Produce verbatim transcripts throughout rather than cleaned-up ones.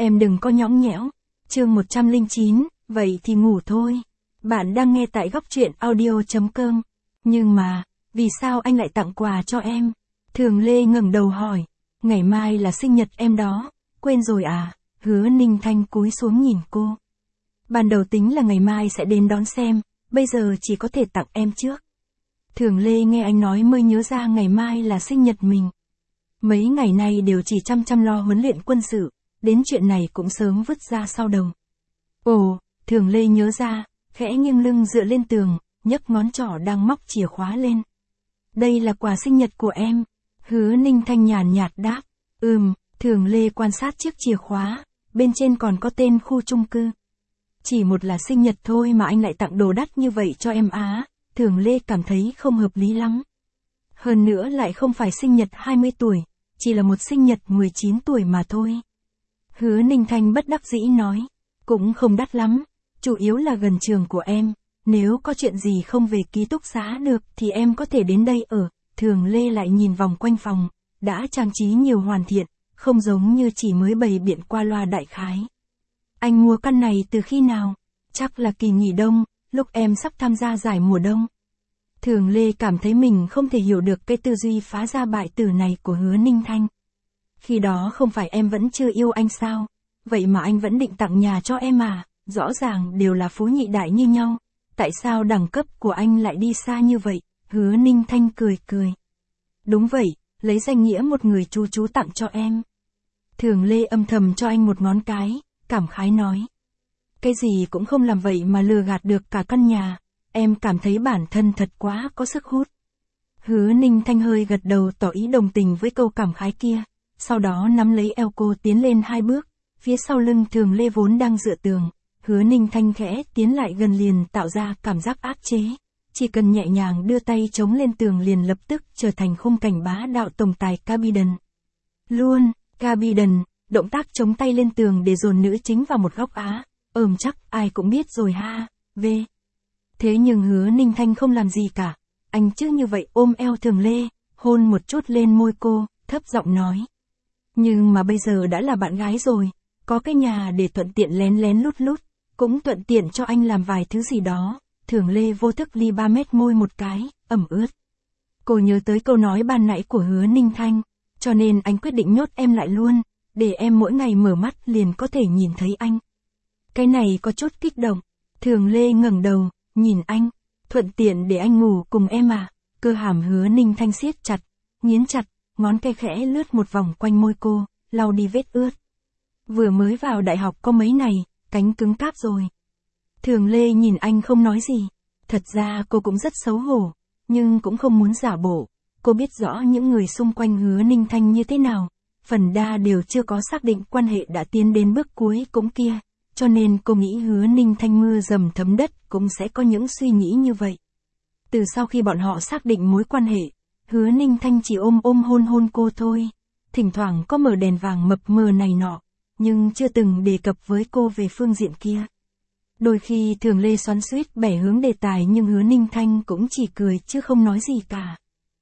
em đừng có nhõng nhẽo. Chương một trăm lẻ chín, vậy thì ngủ thôi. Bạn đang nghe tại góc truyện audio chấm com. Nhưng mà, vì sao anh lại tặng quà cho em? Thường Lê ngẩng đầu hỏi. Ngày mai là sinh nhật em đó, quên rồi à? Hứa Ninh Thanh cúi xuống nhìn cô. Ban đầu tính là ngày mai sẽ đến đón xem, bây giờ chỉ có thể tặng em trước. Thường Lê nghe anh nói mới nhớ ra ngày mai là sinh nhật mình. Mấy ngày nay đều chỉ chăm chăm lo huấn luyện quân sự, đến chuyện này cũng sớm vứt ra sau đầu. Ồ, Thường Lê nhớ ra, khẽ nghiêng lưng dựa lên tường, nhấc ngón trỏ đang móc chìa khóa lên. Đây là quà sinh nhật của em. Hứa Ninh Thanh nhàn nhạt đáp. Ừm, Thường Lê quan sát chiếc chìa khóa, bên trên còn có tên khu chung cư. Chỉ một là sinh nhật thôi mà anh lại tặng đồ đắt như vậy cho em á, Thường Lê cảm thấy không hợp lý lắm. Hơn nữa lại không phải sinh nhật hai mươi tuổi, chỉ là một sinh nhật mười chín tuổi mà thôi. Hứa Ninh Thanh bất đắc dĩ nói, cũng không đắt lắm, chủ yếu là gần trường của em, nếu có chuyện gì không về ký túc xá được thì em có thể đến đây ở. Thường Lê lại nhìn vòng quanh phòng, đã trang trí nhiều hoàn thiện, không giống như chỉ mới bày biện qua loa đại khái. Anh mua căn này từ khi nào? Chắc là kỳ nghỉ đông, lúc em sắp tham gia giải mùa đông. Thường Lê cảm thấy mình không thể hiểu được cái tư duy phá gia bại tử này của Hứa Ninh Thanh. Khi đó không phải em vẫn chưa yêu anh sao? Vậy mà anh vẫn định tặng nhà cho em à? Rõ ràng đều là phú nhị đại như nhau. Tại sao đẳng cấp của anh lại đi xa như vậy? Hứa Ninh Thanh cười cười. Đúng vậy, lấy danh nghĩa một người chú chú tặng cho em. Thường Lê âm thầm cho anh một ngón cái, cảm khái nói. Cái gì cũng không làm vậy mà lừa gạt được cả căn nhà. Em cảm thấy bản thân thật quá có sức hút. Hứa Ninh Thanh hơi gật đầu tỏ ý đồng tình với câu cảm khái kia. Sau đó nắm lấy eo cô tiến lên hai bước. Phía sau lưng Thường Lê vốn đang dựa tường. Hứa Ninh Thanh khẽ tiến lại gần liền tạo ra cảm giác áp chế. Chỉ cần nhẹ nhàng đưa tay chống lên tường liền lập tức trở thành khung cảnh bá đạo tổng tài Carbiden. Luôn, Carbiden, động tác chống tay lên tường để dồn nữ chính vào một góc á. Ừm chắc ai cũng biết rồi ha, v. Thế nhưng Hứa Ninh Thanh không làm gì cả. Anh chứ như vậy ôm eo Thường Lê, hôn một chút lên môi cô, thấp giọng nói. Nhưng mà bây giờ đã là bạn gái rồi, có cái nhà để thuận tiện lén lén lút lút, cũng thuận tiện cho anh làm vài thứ gì đó. Thường Lê vô thức li ba mét môi một cái, ẩm ướt. Cô nhớ tới câu nói ban nãy của Hứa Ninh Thanh, cho nên anh quyết định nhốt em lại luôn, để em mỗi ngày mở mắt liền có thể nhìn thấy anh. Cái này có chút kích động. Thường Lê ngẩng đầu, nhìn anh, thuận tiện để anh ngủ cùng em à? Cơ hàm Hứa Ninh Thanh siết chặt, nghiến chặt, ngón tay khẽ lướt một vòng quanh môi cô, lau đi vết ướt. Vừa mới vào đại học có mấy này, cánh cứng cáp rồi. Thường Lê nhìn anh không nói gì. Thật ra cô cũng rất xấu hổ, nhưng cũng không muốn giả bộ. Cô biết rõ những người xung quanh Hứa Ninh Thanh như thế nào. Phần đa đều chưa có xác định quan hệ đã tiến đến bước cuối cũng kia. Cho nên cô nghĩ Hứa Ninh Thanh mưa dầm thấm đất cũng sẽ có những suy nghĩ như vậy. Từ sau khi bọn họ xác định mối quan hệ, Hứa Ninh Thanh chỉ ôm ôm hôn hôn cô thôi. Thỉnh thoảng có mở đèn vàng mập mờ này nọ, nhưng chưa từng đề cập với cô về phương diện kia. Đôi khi Thường Lê xoắn xuýt bẻ hướng đề tài nhưng Hứa Ninh Thanh cũng chỉ cười chứ không nói gì cả.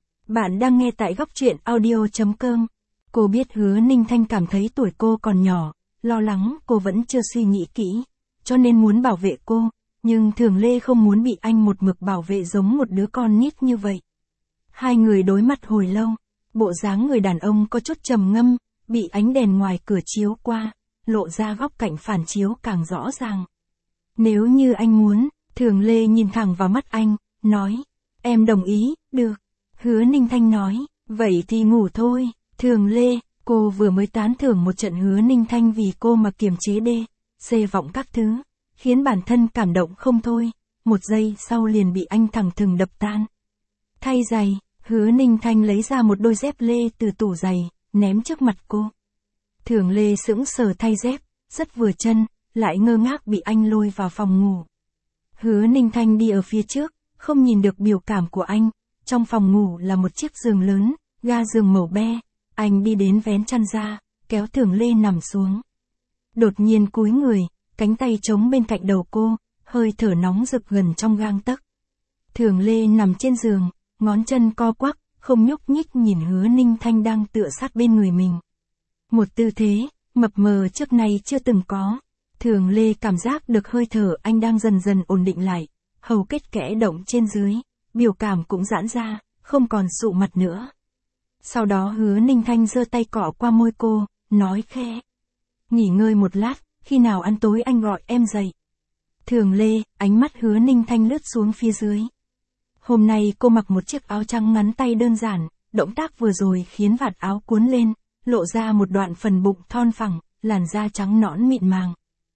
Bạn đang nghe tại góc truyện audio chấm com. Cô biết Hứa Ninh Thanh cảm thấy tuổi cô còn nhỏ, lo lắng cô vẫn chưa suy nghĩ kỹ, cho nên muốn bảo vệ cô, nhưng Thường Lê không muốn bị anh một mực bảo vệ giống một đứa con nít như vậy. Hai người đối mặt hồi lâu, bộ dáng người đàn ông có chút trầm ngâm, bị ánh đèn ngoài cửa chiếu qua, lộ ra góc cạnh phản chiếu càng rõ ràng. Nếu như anh muốn, Thường Lê nhìn thẳng vào mắt anh, nói, em đồng ý, được. Hứa Ninh Thanh nói, vậy thì ngủ thôi. Thường Lê, cô vừa mới tán thưởng một trận Hứa Ninh Thanh vì cô mà kiềm chế đê, xê vọng các thứ, khiến bản thân cảm động không thôi, một giây sau liền bị anh thẳng thừng đập tan. Thay giày, Hứa Ninh Thanh lấy ra một đôi dép lê từ tủ giày, ném trước mặt cô. Thường Lê sững sờ thay dép, rất vừa chân, lại ngơ ngác bị anh lôi vào phòng ngủ. Hứa Ninh Thanh đi ở phía trước, không nhìn được biểu cảm của anh, trong phòng ngủ là một chiếc giường lớn, ga giường màu be, anh đi đến vén chăn ra, kéo Thường Lê nằm xuống. Đột nhiên cúi người, cánh tay chống bên cạnh đầu cô, hơi thở nóng rực gần trong gang tấc. Thường Lê nằm trên giường, ngón chân co quắp, không nhúc nhích nhìn Hứa Ninh Thanh đang tựa sát bên người mình. Một tư thế, mập mờ trước nay chưa từng có. Thường Lê cảm giác được hơi thở anh đang dần dần ổn định lại, hầu kết kẽ động trên dưới, biểu cảm cũng giãn ra, không còn sụ mặt nữa. Sau đó Hứa Ninh Thanh giơ tay cọ qua môi cô, nói khẽ. Nghỉ ngơi một lát, khi nào ăn tối anh gọi em dậy. Thường Lê, ánh mắt Hứa Ninh Thanh lướt xuống phía dưới. Hôm nay cô mặc một chiếc áo trắng ngắn tay đơn giản, động tác vừa rồi khiến vạt áo cuốn lên, lộ ra một đoạn phần bụng thon phẳng, làn da trắng nõn mịn màng.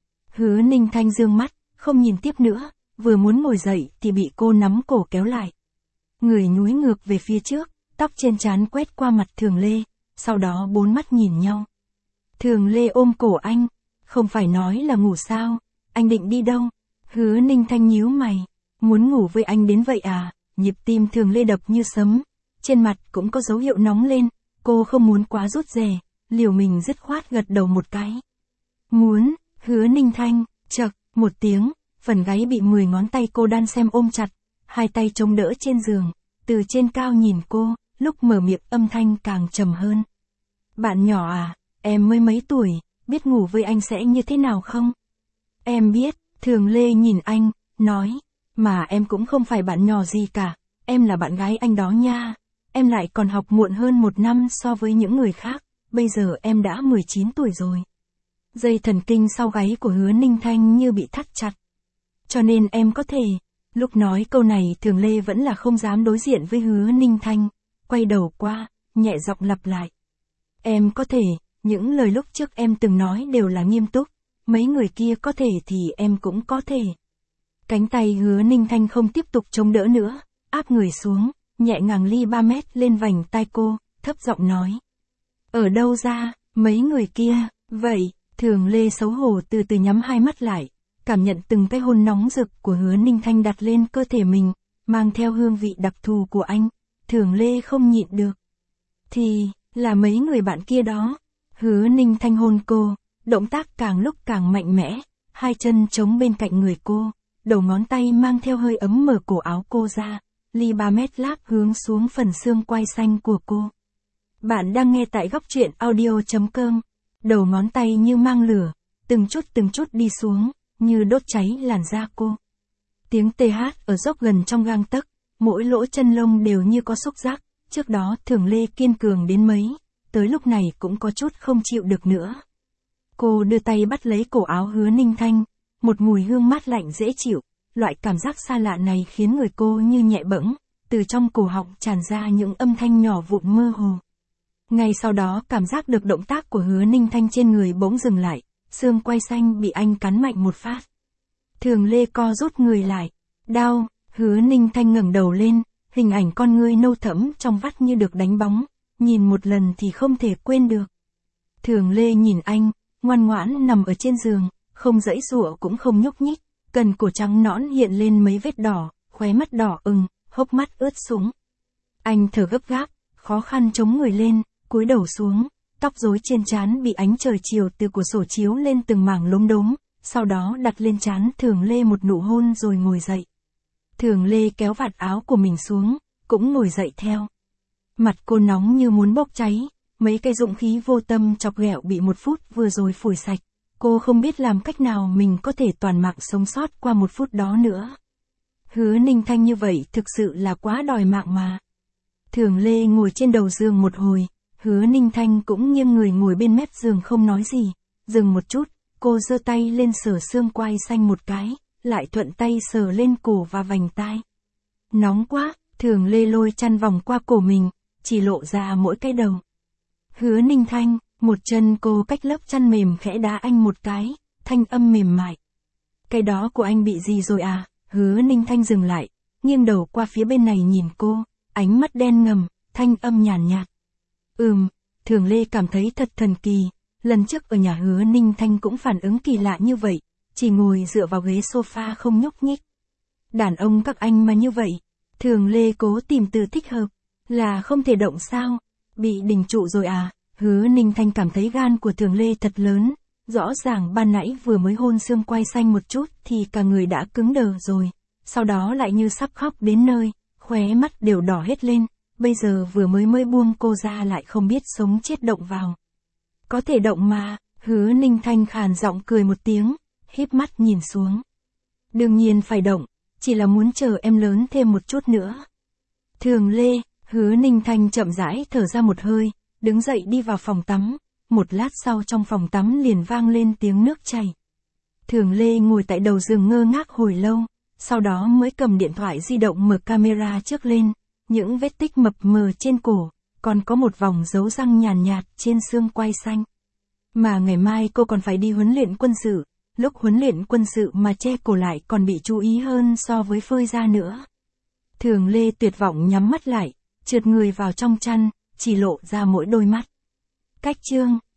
Hứa Ninh Thanh dương mắt, không nhìn tiếp nữa, vừa muốn ngồi dậy thì bị cô nắm cổ kéo lại. Người nhúi ngược về phía trước, tóc trên trán quét qua mặt Thường Lê, sau đó bốn mắt nhìn nhau. Thường Lê ôm cổ anh, không phải nói là ngủ sao, anh định đi đâu? Hứa Ninh Thanh nhíu mày, muốn ngủ với anh đến vậy à? Nhịp tim Thường Lê đập như sấm, trên mặt cũng có dấu hiệu nóng lên, cô không muốn quá rút rè, liều mình dứt khoát gật đầu một cái. Muốn, Hứa Ninh Thanh, chậc, một tiếng, phần gáy bị mười ngón tay cô đan xem ôm chặt, hai tay chống đỡ trên giường, từ trên cao nhìn cô, lúc mở miệng âm thanh càng trầm hơn. Bạn nhỏ à, em mới mấy tuổi, biết ngủ với anh sẽ như thế nào không? Em biết, Thường Lê nhìn anh, nói, mà em cũng không phải bạn nhỏ gì cả, em là bạn gái anh đó nha, em lại còn học muộn hơn một năm so với những người khác, bây giờ em đã mười chín tuổi rồi. Dây thần kinh sau gáy của Hứa Ninh Thanh như bị thắt chặt. Cho nên em có thể, lúc nói câu này Thường Lê vẫn là không dám đối diện với Hứa Ninh Thanh, quay đầu qua, nhẹ giọng lặp lại. Em có thể, những lời lúc trước em từng nói đều là nghiêm túc, mấy người kia có thể thì em cũng có thể. Cánh tay Hứa Ninh Thanh không tiếp tục chống đỡ nữa, áp người xuống, nhẹ nhàng ly ba mét lên vành tai cô, thấp giọng nói. Ở đâu ra, mấy người kia, vậy, Thường Lê xấu hổ từ từ nhắm hai mắt lại, cảm nhận từng cái hôn nóng rực của Hứa Ninh Thanh đặt lên cơ thể mình, mang theo hương vị đặc thù của anh, Thường Lê không nhịn được. Thì, là mấy người bạn kia đó. Hứa Ninh Thanh hôn cô, động tác càng lúc càng mạnh mẽ, hai chân chống bên cạnh người cô, đầu ngón tay mang theo hơi ấm mở cổ áo cô ra, ly ba mét láp hướng xuống phần xương quai xanh của cô. Bạn đang nghe tại góc truyện audio chấm com, đầu ngón tay như mang lửa, từng chút từng chút đi xuống, như đốt cháy làn da cô. Tiếng tê hát ở dốc gần trong gang tấc, mỗi lỗ chân lông đều như có xúc giác, trước đó Thường Lê kiên cường đến mấy, tới lúc này cũng có chút không chịu được nữa. Cô đưa tay bắt lấy cổ áo Hứa Ninh Thanh, một mùi hương mát lạnh dễ chịu, loại cảm giác xa lạ này khiến người cô như nhẹ bẫng, từ trong cổ họng tràn ra những âm thanh nhỏ vụn mơ hồ. Ngay sau đó cảm giác được động tác của Hứa Ninh Thanh trên người bỗng dừng lại, xương quai xanh bị anh cắn mạnh một phát. Thường Lê co rút người lại, đau, Hứa Ninh Thanh ngẩng đầu lên, hình ảnh con ngươi nâu thẫm trong vắt như được đánh bóng, nhìn một lần thì không thể quên được. Thường Lê nhìn anh, ngoan ngoãn nằm ở trên giường, không giãy giụa cũng không nhúc nhích, cần cổ trắng nõn hiện lên mấy vết đỏ, khóe mắt đỏ ửng, hốc mắt ướt sũng. Anh thở gấp gáp, khó khăn chống người lên, cúi đầu xuống, tóc rối trên trán bị ánh trời chiều từ cửa sổ chiếu lên từng mảng lốm đốm, sau đó đặt lên trán Thường Lê một nụ hôn rồi ngồi dậy. Thường Lê kéo vạt áo của mình xuống, cũng ngồi dậy theo. Mặt cô nóng như muốn bốc cháy, mấy cái dụng khí vô tâm chọc ghẹo bị một phút vừa rồi phủi sạch. Cô không biết làm cách nào mình có thể toàn mạng sống sót qua một phút đó nữa. Hứa Ninh Thanh như vậy thực sự là quá đòi mạng mà. Thường Lê ngồi trên đầu giường một hồi, Hứa Ninh Thanh cũng nghiêng người ngồi bên mép giường không nói gì. Dừng một chút, cô giơ tay lên sờ xương quai xanh một cái, lại thuận tay sờ lên cổ và vành tai. Nóng quá, Thường Lê lôi chăn vòng qua cổ mình, chỉ lộ ra mỗi cái đầu. Hứa Ninh Thanh, một chân cô cách lớp chăn mềm khẽ đá anh một cái, thanh âm mềm mại. Cái đó của anh bị gì rồi à? Hứa Ninh Thanh dừng lại, nghiêng đầu qua phía bên này nhìn cô, ánh mắt đen ngầm, thanh âm nhàn nhạt, nhạt. Ừm, Thường Lê cảm thấy thật thần kỳ, lần trước ở nhà Hứa Ninh Thanh cũng phản ứng kỳ lạ như vậy, chỉ ngồi dựa vào ghế sofa không nhúc nhích. Đàn ông các anh mà như vậy, Thường Lê cố tìm từ thích hợp, là không thể động sao, bị đình trụ rồi à? Hứa Ninh Thanh cảm thấy gan của Thường Lê thật lớn, rõ ràng ban nãy vừa mới hôn xương quai xanh một chút thì cả người đã cứng đờ rồi, sau đó lại như sắp khóc đến nơi, khóe mắt đều đỏ hết lên, bây giờ vừa mới mới buông cô ra lại không biết sống chết động vào. Có thể động mà, Hứa Ninh Thanh khàn giọng cười một tiếng, híp mắt nhìn xuống. Đương nhiên phải động, chỉ là muốn chờ em lớn thêm một chút nữa. Thường Lê, Hứa Ninh Thanh chậm rãi thở ra một hơi, đứng dậy đi vào phòng tắm, một lát sau trong phòng tắm liền vang lên tiếng nước chảy. Thường Lê ngồi tại đầu giường ngơ ngác hồi lâu, sau đó mới cầm điện thoại di động mở camera trước lên, những vết tích mập mờ trên cổ, còn có một vòng dấu răng nhàn nhạt, nhạt trên xương quai xanh. Mà ngày mai cô còn phải đi huấn luyện quân sự, lúc huấn luyện quân sự mà che cổ lại còn bị chú ý hơn so với phơi ra nữa. Thường Lê tuyệt vọng nhắm mắt lại, trượt người vào trong chăn, chỉ lộ ra mỗi đôi mắt. Cách chương